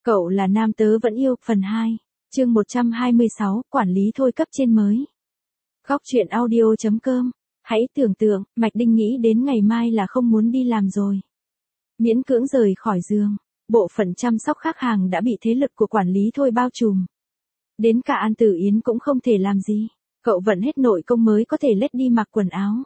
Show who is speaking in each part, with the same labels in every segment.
Speaker 1: Cậu là nam tớ vẫn yêu, phần 2, chương 126, quản lý thôi cấp trên mới. Góc truyện audio.com, hãy tưởng tượng, Mạch Đinh nghĩ đến ngày mai là không muốn đi làm rồi. Miễn cưỡng rời khỏi giường, bộ phận chăm sóc khách hàng đã bị thế lực của quản lý thôi bao trùm. Đến cả An Tử Yến cũng không thể làm gì, cậu vận hết nội công mới có thể lết đi mặc quần áo.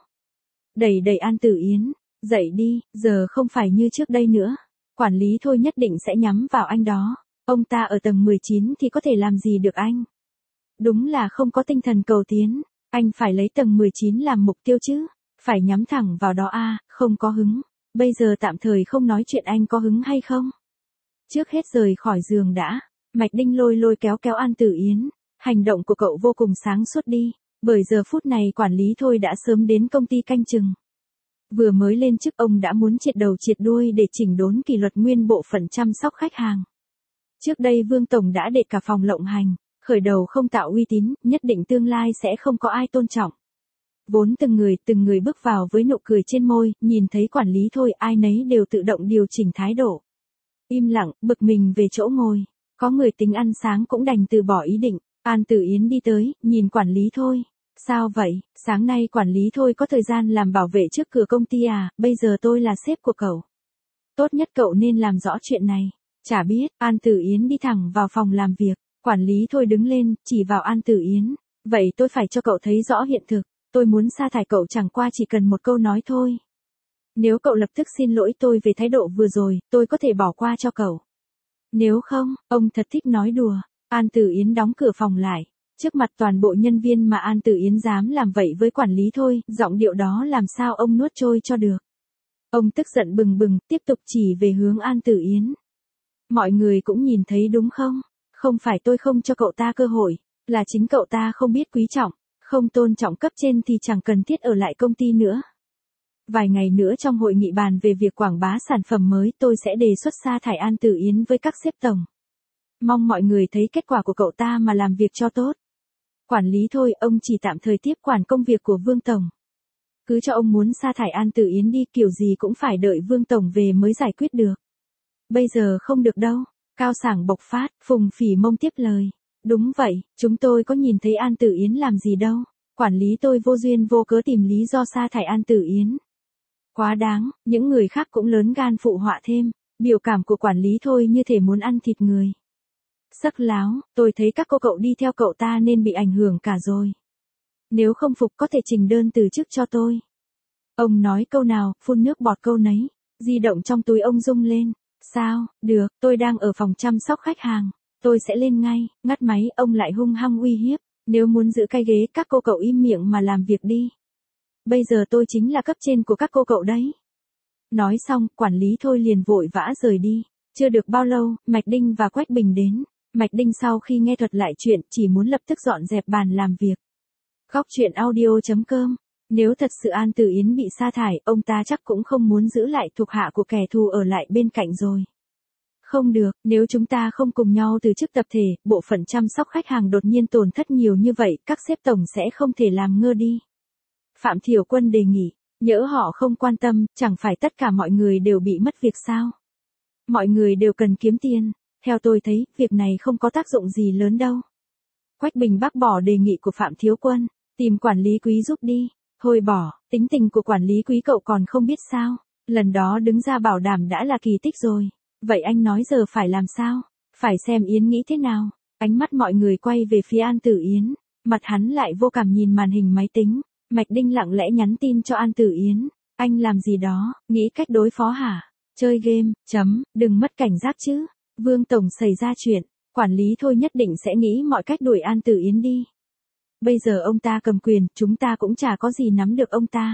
Speaker 1: Đẩy An Tử Yến, dậy đi, giờ không phải như trước đây nữa. Quản lý thôi nhất định sẽ nhắm vào anh đó. Ông ta ở tầng 19 thì có thể làm gì được anh? Đúng là không có tinh thần cầu tiến. Anh phải lấy tầng 19 làm mục tiêu chứ. Phải nhắm thẳng vào đó à, không có hứng. Bây giờ tạm thời không nói chuyện anh có hứng hay không. Trước hết rời khỏi giường đã. Mạch Đinh lôi kéo An Tử Yến. Hành động của cậu vô cùng sáng suốt đi. Bởi giờ phút này quản lý thôi đã sớm đến công ty canh chừng. Vừa mới lên chức ông đã muốn triệt đầu triệt đuôi để chỉnh đốn kỷ luật nguyên bộ phận chăm sóc khách hàng. Trước đây Vương Tổng đã để cả phòng lộng hành, khởi đầu không tạo uy tín, nhất định tương lai sẽ không có ai tôn trọng. Vốn từng người bước vào với nụ cười trên môi, nhìn thấy quản lý thôi ai nấy đều tự động điều chỉnh thái độ. Im lặng, bực mình về chỗ ngồi, có người tính ăn sáng cũng đành từ bỏ ý định. An Tử Yến đi tới, nhìn quản lý thôi. Sao vậy, sáng nay quản lý thôi có thời gian làm bảo vệ trước cửa công ty à, bây giờ tôi là sếp của cậu. Tốt nhất cậu nên làm rõ chuyện này. Chả biết, An Tử Yến đi thẳng vào phòng làm việc, quản lý thôi đứng lên, chỉ vào An Tử Yến. Vậy tôi phải cho cậu thấy rõ hiện thực, tôi muốn sa thải cậu chẳng qua chỉ cần một câu nói thôi. Nếu cậu lập tức xin lỗi tôi về thái độ vừa rồi, tôi có thể bỏ qua cho cậu. Nếu không, ông thật thích nói đùa. An Tử Yến đóng cửa phòng lại. Trước mặt toàn bộ nhân viên mà An Tử Yến dám làm vậy với quản lý thôi, giọng điệu đó làm sao ông nuốt trôi cho được. Ông tức giận bừng, tiếp tục chỉ về hướng An Tử Yến. Mọi người cũng nhìn thấy đúng không? Không phải tôi không cho cậu ta cơ hội, là chính cậu ta không biết quý trọng, không tôn trọng cấp trên thì chẳng cần thiết ở lại công ty nữa. Vài ngày nữa trong hội nghị bàn về việc quảng bá sản phẩm mới tôi sẽ đề xuất sa thải An Tử Yến với các sếp tổng. Mong mọi người thấy kết quả của cậu ta mà làm việc cho tốt. Quản lý thôi, ông chỉ tạm thời tiếp quản công việc của Vương Tổng. Cứ cho ông muốn sa thải An Tử Yến đi, kiểu gì cũng phải đợi Vương Tổng về mới giải quyết được. Bây giờ không được đâu. Cao Sảng bộc phát, Phùng Phỉ Mông tiếp lời. Đúng vậy, chúng tôi có nhìn thấy An Tử Yến làm gì đâu. Quản lý tôi vô duyên vô cớ tìm lý do sa thải An Tử Yến. Quá đáng, những người khác cũng lớn gan phụ họa thêm. Biểu cảm của quản lý thôi như thể muốn ăn thịt người. Sắc láo, tôi thấy các cô cậu đi theo cậu ta nên bị ảnh hưởng cả rồi. Nếu không phục có thể trình đơn từ chức cho tôi. Ông nói câu nào, phun nước bọt câu nấy. Di động trong túi ông rung lên. Sao, được, tôi đang ở phòng chăm sóc khách hàng. Tôi sẽ lên ngay, ngắt máy, ông lại hung hăng uy hiếp. Nếu muốn giữ cái ghế các cô cậu im miệng mà làm việc đi. Bây giờ tôi chính là cấp trên của các cô cậu đấy. Nói xong, quản lý thôi liền vội vã rời đi. Chưa được bao lâu, Mạch Đinh và Quách Bình đến. Mạch Đinh sau khi nghe thuật lại chuyện chỉ muốn lập tức dọn dẹp bàn làm việc. Góc truyện audio.com. Nếu thật sự An Tử Yến bị sa thải, ông ta chắc cũng không muốn giữ lại thuộc hạ của kẻ thù ở lại bên cạnh rồi. Không được, nếu chúng ta không cùng nhau từ chức tập thể, bộ phận chăm sóc khách hàng đột nhiên tổn thất nhiều như vậy, các sếp tổng sẽ không thể làm ngơ đi. Phạm Thiểu Quân đề nghị, nhỡ họ không quan tâm, chẳng phải tất cả mọi người đều bị mất việc sao? Mọi người đều cần kiếm tiền. Theo tôi thấy, việc này không có tác dụng gì lớn đâu. Quách Bình bác bỏ đề nghị của Phạm Thiếu Quân, tìm quản lý Quý giúp đi. Thôi bỏ, tính tình của quản lý Quý cậu còn không biết sao. Lần đó đứng ra bảo đảm đã là kỳ tích rồi. Vậy anh nói giờ phải làm sao? Phải xem Yến nghĩ thế nào. Ánh mắt mọi người quay về phía An Tử Yến. Mặt hắn lại vô cảm nhìn màn hình máy tính. Mạch Đinh lặng lẽ nhắn tin cho An Tử Yến. Anh làm gì đó, nghĩ cách đối phó hả? Chơi game, đừng mất cảnh giác chứ. Vương Tổng xảy ra chuyện, quản lý thôi nhất định sẽ nghĩ mọi cách đuổi An Tử Yến đi. Bây giờ ông ta cầm quyền, chúng ta cũng chả có gì nắm được ông ta.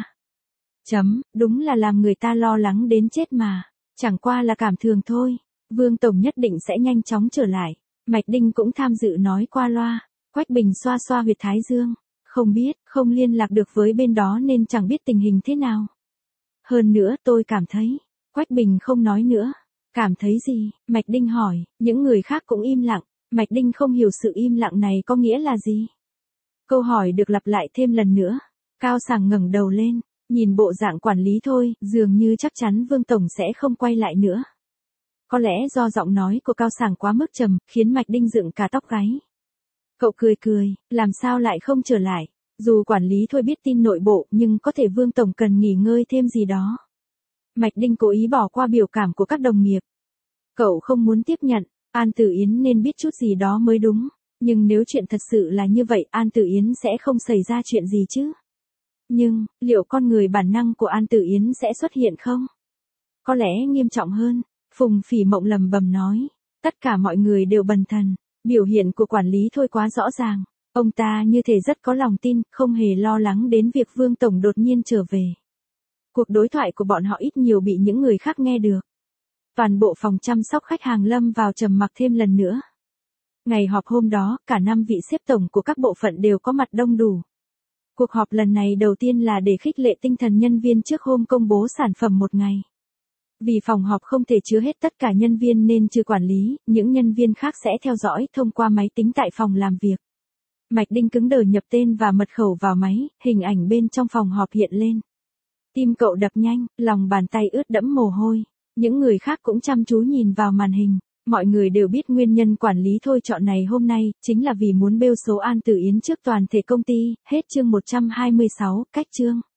Speaker 1: Đúng là làm người ta lo lắng đến chết mà. Chẳng qua là cảm thường thôi. Vương Tổng nhất định sẽ nhanh chóng trở lại. Mạch Đinh cũng tham dự nói qua loa. Quách Bình xoa xoa huyệt thái dương. Không biết, không liên lạc được với bên đó nên chẳng biết tình hình thế nào. Hơn nữa tôi cảm thấy. Quách Bình không nói nữa. Cảm thấy gì? Mạch Đinh hỏi, những người khác cũng im lặng. Mạch Đinh không hiểu sự im lặng này có nghĩa là gì. Câu hỏi được lặp lại thêm lần nữa. Cao Sảng ngẩng đầu lên, nhìn bộ dạng quản lý thôi, dường như chắc chắn Vương Tổng sẽ không quay lại nữa. Có lẽ do giọng nói của Cao Sảng quá mức trầm, khiến Mạch Đinh dựng cả tóc gáy. Cậu cười cười, làm sao lại không trở lại, dù quản lý thôi biết tin nội bộ nhưng có thể Vương Tổng cần nghỉ ngơi thêm gì đó. Mạch Đinh cố ý bỏ qua biểu cảm của các đồng nghiệp. Cậu không muốn tiếp nhận, An Tử Yến nên biết chút gì đó mới đúng, nhưng nếu chuyện thật sự là như vậy An Tử Yến sẽ không xảy ra chuyện gì chứ. Nhưng, liệu con người bản năng của An Tử Yến sẽ xuất hiện không? Có lẽ nghiêm trọng hơn, Phùng Phỉ Mộng lầm bầm nói. Tất cả mọi người đều bần thần, biểu hiện của quản lý thôi quá rõ ràng. Ông ta như thể rất có lòng tin, không hề lo lắng đến việc Vương Tổng đột nhiên trở về. Cuộc đối thoại của bọn họ ít nhiều bị những người khác nghe được. Toàn bộ phòng chăm sóc khách hàng lâm vào trầm mặc thêm lần nữa. Ngày họp hôm đó, cả 5 vị sếp tổng của các bộ phận đều có mặt đông đủ. Cuộc họp lần này đầu tiên là để khích lệ tinh thần nhân viên trước hôm công bố sản phẩm một ngày. Vì phòng họp không thể chứa hết tất cả nhân viên nên trừ quản lý, những nhân viên khác sẽ theo dõi thông qua máy tính tại phòng làm việc. Mạch Đinh cứng đờ nhập tên và mật khẩu vào máy, hình ảnh bên trong phòng họp hiện lên. Tim cậu đập nhanh, lòng bàn tay ướt đẫm mồ hôi. Những người khác cũng chăm chú nhìn vào màn hình. Mọi người đều biết nguyên nhân quản lý thôi chọn này hôm nay, chính là vì muốn bêu xấu An Tử Yến trước toàn thể công ty, hết chương 126, cách chương.